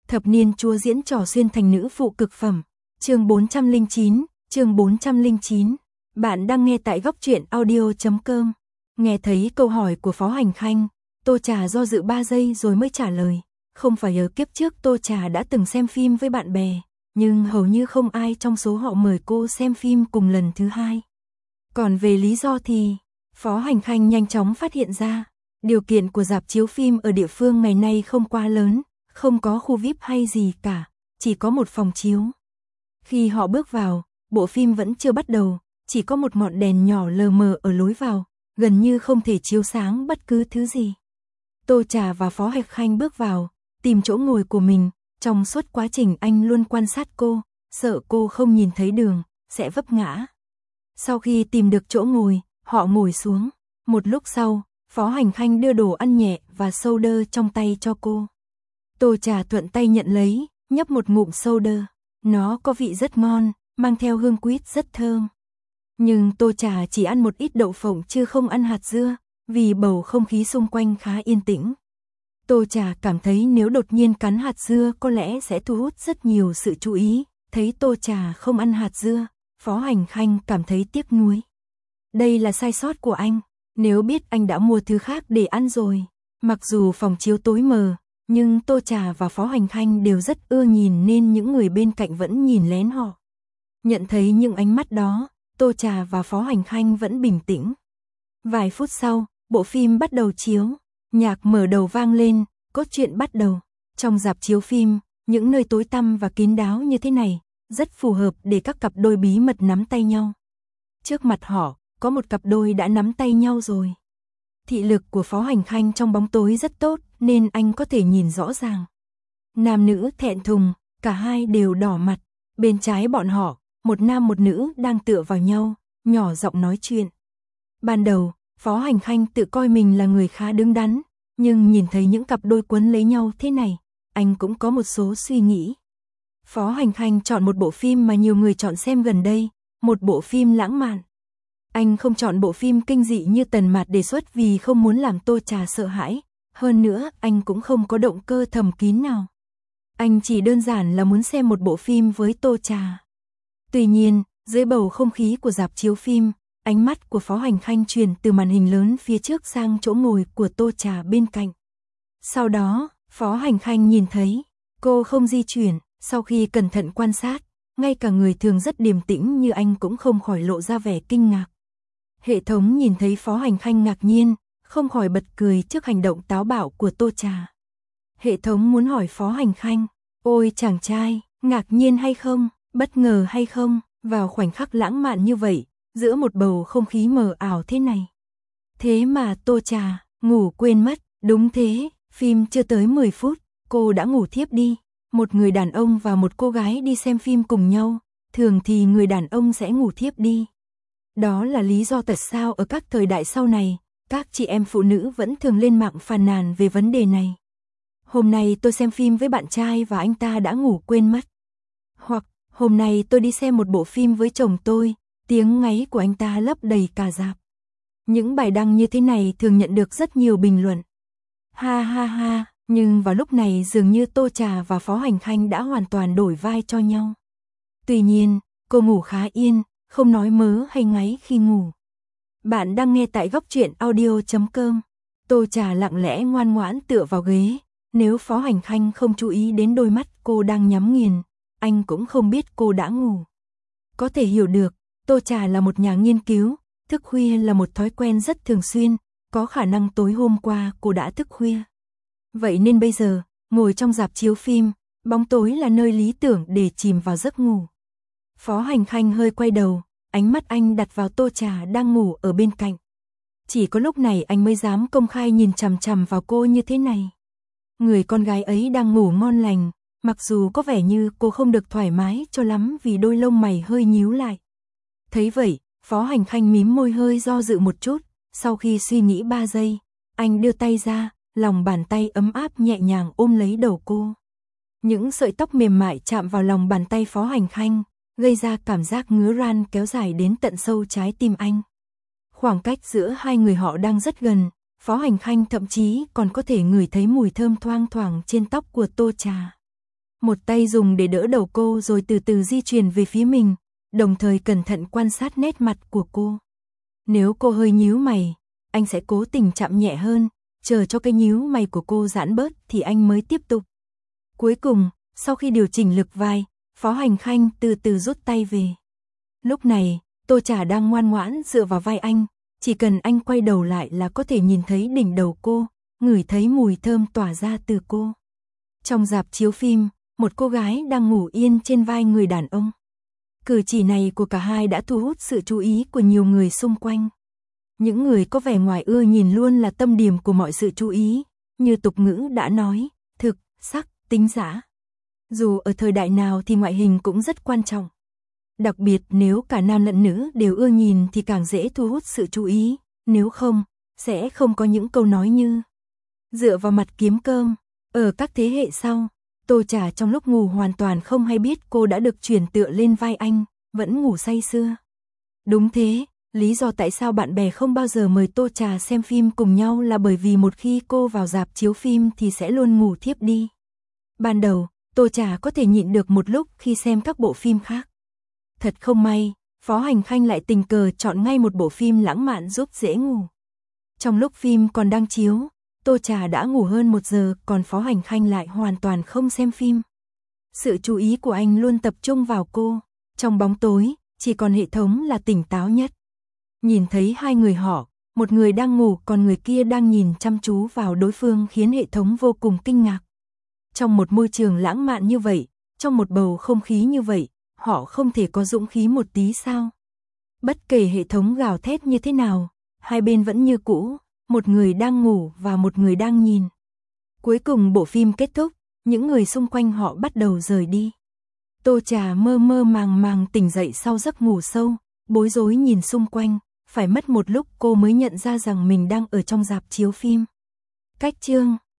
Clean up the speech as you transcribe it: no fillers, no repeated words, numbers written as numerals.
Thập niên chúa diễn trò xuyên thành nữ phụ cực phẩm. Chương 409. Bạn đang nghe tại góc truyện audio.com. Nghe thấy câu hỏi của Phó Hành Khanh, Tô Trà do dự 3 giây rồi mới trả lời. Không phải ở kiếp trước Tô Trà đã từng xem phim với bạn bè, nhưng hầu như không ai trong số họ mời cô xem phim cùng lần thứ hai. Còn về lý do thì, Phó Hành Khanh nhanh chóng phát hiện ra, điều kiện của rạp chiếu phim ở địa phương ngày nay không quá lớn, không có khu VIP hay gì cả, chỉ có một phòng chiếu. Khi họ bước vào, bộ phim vẫn chưa bắt đầu, chỉ có một ngọn đèn nhỏ lờ mờ ở lối vào, gần như không thể chiếu sáng bất cứ thứ gì. Tô Trà và Phó Hành Khanh bước vào, tìm chỗ ngồi của mình, trong suốt quá trình anh luôn quan sát cô, sợ cô không nhìn thấy đường, sẽ vấp ngã. Sau khi tìm được chỗ ngồi, họ ngồi xuống. Một lúc sau, Phó Hành Khanh đưa đồ ăn nhẹ và soda trong tay cho cô. Tô Trà thuận tay nhận lấy, nhấp một ngụm soda. Nó có vị rất ngon, mang theo hương quýt rất thơm. Nhưng Tô Trà chỉ ăn một ít đậu phộng chứ không ăn hạt dưa, vì bầu không khí xung quanh khá yên tĩnh. Tô Trà cảm thấy nếu đột nhiên cắn hạt dưa có lẽ sẽ thu hút rất nhiều sự chú ý. Thấy Tô Trà không ăn hạt dưa, Phó Hành Khanh cảm thấy tiếc nuối. Đây là sai sót của anh, nếu biết anh đã mua thứ khác để ăn rồi. Mặc dù phòng chiếu tối mờ, nhưng Tô Trà và Phó Hành Khanh đều rất ưa nhìn nên những người bên cạnh vẫn nhìn lén họ. Nhận thấy những ánh mắt đó, Tô Trà và Phó Hành Khanh vẫn bình tĩnh. Vài phút sau, bộ phim bắt đầu chiếu, nhạc mở đầu vang lên, cốt truyện bắt đầu. Trong rạp chiếu phim, những nơi tối tăm và kín đáo như thế này, rất phù hợp để các cặp đôi bí mật nắm tay nhau. Trước mặt họ, có một cặp đôi đã nắm tay nhau rồi. Thị lực của Phó Hành Khanh trong bóng tối rất tốt, nên anh có thể nhìn rõ ràng. Nam nữ thẹn thùng, cả hai đều đỏ mặt. Bên trái bọn họ, một nam một nữ đang tựa vào nhau, nhỏ giọng nói chuyện. Ban đầu, Phó Hành Khanh tự coi mình là người khá đứng đắn, nhưng nhìn thấy những cặp đôi quấn lấy nhau thế này, anh cũng có một số suy nghĩ. Phó Hành Khanh chọn một bộ phim mà nhiều người chọn xem gần đây, một bộ phim lãng mạn. Anh không chọn bộ phim kinh dị như Tần Mạt đề xuất vì không muốn làm Tô Trà sợ hãi, hơn nữa anh cũng không có động cơ thầm kín nào. Anh chỉ đơn giản là muốn xem một bộ phim với Tô Trà. Tuy nhiên, dưới bầu không khí của rạp chiếu phim, ánh mắt của Phó Hành Khanh chuyển từ màn hình lớn phía trước sang chỗ ngồi của Tô Trà bên cạnh. Sau đó, Phó Hành Khanh nhìn thấy, cô không di chuyển, sau khi cẩn thận quan sát, ngay cả người thường rất điềm tĩnh như anh cũng không khỏi lộ ra vẻ kinh ngạc. Hệ thống nhìn thấy Phó Hành Khanh ngạc nhiên, không khỏi bật cười trước hành động táo bạo của Tô Trà. Hệ thống muốn hỏi Phó Hành Khanh, ôi chàng trai, ngạc nhiên hay không, bất ngờ hay không, vào khoảnh khắc lãng mạn như vậy, giữa một bầu không khí mờ ảo thế này. Thế mà Tô Trà, ngủ quên mất, đúng thế, phim chưa tới 10 phút, cô đã ngủ thiếp đi. Một người đàn ông và một cô gái đi xem phim cùng nhau, thường thì người đàn ông sẽ ngủ thiếp đi. Đó là lý do tại sao ở các thời đại sau này, các chị em phụ nữ vẫn thường lên mạng phàn nàn về vấn đề này. Hôm nay tôi xem phim với bạn trai và anh ta đã ngủ quên mất. Hoặc, hôm nay tôi đi xem một bộ phim với chồng tôi, tiếng ngáy của anh ta lấp đầy cả rạp. Những bài đăng như thế này thường nhận được rất nhiều bình luận. Ha ha ha, nhưng vào lúc này dường như Tô Trà và Phó Hành Khanh đã hoàn toàn đổi vai cho nhau. Tuy nhiên, cô ngủ khá yên, không nói mớ hay ngáy khi ngủ. Bạn đang nghe tại góc truyện audio.com. Tô Trà lặng lẽ ngoan ngoãn tựa vào ghế. Nếu Phó Hành Khanh không chú ý đến đôi mắt cô đang nhắm nghiền, anh cũng không biết cô đã ngủ. Có thể hiểu được, Tô Trà là một nhà nghiên cứu, thức khuya là một thói quen rất thường xuyên, có khả năng tối hôm qua cô đã thức khuya. Vậy nên bây giờ, ngồi trong rạp chiếu phim, bóng tối là nơi lý tưởng để chìm vào giấc ngủ. Phó Hành Khanh hơi quay đầu, ánh mắt anh đặt vào Tô Trà đang ngủ ở bên cạnh. Chỉ có lúc này anh mới dám công khai nhìn chằm chằm vào cô như thế này. Người con gái ấy đang ngủ ngon lành, mặc dù có vẻ như cô không được thoải mái cho lắm vì đôi lông mày hơi nhíu lại. Thấy vậy, Phó Hành Khanh mím môi hơi do dự một chút, sau khi suy nghĩ 3 giây, anh đưa tay ra, lòng bàn tay ấm áp nhẹ nhàng ôm lấy đầu cô. Những sợi tóc mềm mại chạm vào lòng bàn tay Phó Hành Khanh, gây ra cảm giác ngứa ran kéo dài đến tận sâu trái tim anh. Khoảng cách giữa hai người họ đang rất gần, Phó Hành Khanh thậm chí còn có thể ngửi thấy mùi thơm thoang thoảng trên tóc của Tô Trà. Một tay dùng để đỡ đầu cô rồi từ từ di chuyển về phía mình, đồng thời cẩn thận quan sát nét mặt của cô. Nếu cô hơi nhíu mày, anh sẽ cố tình chạm nhẹ hơn, chờ cho cái nhíu mày của cô giãn bớt thì anh mới tiếp tục. Cuối cùng, sau khi điều chỉnh lực vai, Phó Hành Khanh từ từ rút tay về. Lúc này, Tô Trà đang ngoan ngoãn dựa vào vai anh, chỉ cần anh quay đầu lại là có thể nhìn thấy đỉnh đầu cô, ngửi thấy mùi thơm tỏa ra từ cô. Trong rạp chiếu phim, một cô gái đang ngủ yên trên vai người đàn ông. Cử chỉ này của cả hai đã thu hút sự chú ý của nhiều người xung quanh. Những người có vẻ ngoài ưa nhìn luôn là tâm điểm của mọi sự chú ý, như tục ngữ đã nói, thực, sắc, tính dã. Dù ở thời đại nào thì ngoại hình cũng rất quan trọng. Đặc biệt nếu cả nam lẫn nữ đều ưa nhìn thì càng dễ thu hút sự chú ý, nếu không, sẽ không có những câu nói như dựa vào mặt kiếm cơm. Ở các thế hệ sau, Tô Trà trong lúc ngủ hoàn toàn không hay biết cô đã được chuyển tựa lên vai anh, vẫn ngủ say sưa. Đúng thế, lý do tại sao bạn bè không bao giờ mời Tô Trà xem phim cùng nhau là bởi vì một khi cô vào rạp chiếu phim thì sẽ luôn ngủ thiếp đi. Ban đầu, Tô Trà có thể nhịn được một lúc khi xem các bộ phim khác. Thật không may, Phó Hành Khanh lại tình cờ chọn ngay một bộ phim lãng mạn giúp dễ ngủ. Trong lúc phim còn đang chiếu, Tô Trà đã ngủ hơn 1 giờ, còn Phó Hành Khanh lại hoàn toàn không xem phim. Sự chú ý của anh luôn tập trung vào cô. Trong bóng tối, chỉ còn hệ thống là tỉnh táo nhất. Nhìn thấy hai người họ, một người đang ngủ còn người kia đang nhìn chăm chú vào đối phương khiến hệ thống vô cùng kinh ngạc. Trong một môi trường lãng mạn như vậy, trong một bầu không khí như vậy, họ không thể có dũng khí một tí sao? Bất kể hệ thống gào thét như thế nào, hai bên vẫn như cũ, một người đang ngủ và một người đang nhìn. Cuối cùng bộ phim kết thúc, những người xung quanh họ bắt đầu rời đi. Tô Trà mơ mơ màng màng tỉnh dậy sau giấc ngủ sâu, bối rối nhìn xung quanh, phải mất một lúc cô mới nhận ra rằng mình đang ở trong rạp chiếu phim. Cách chương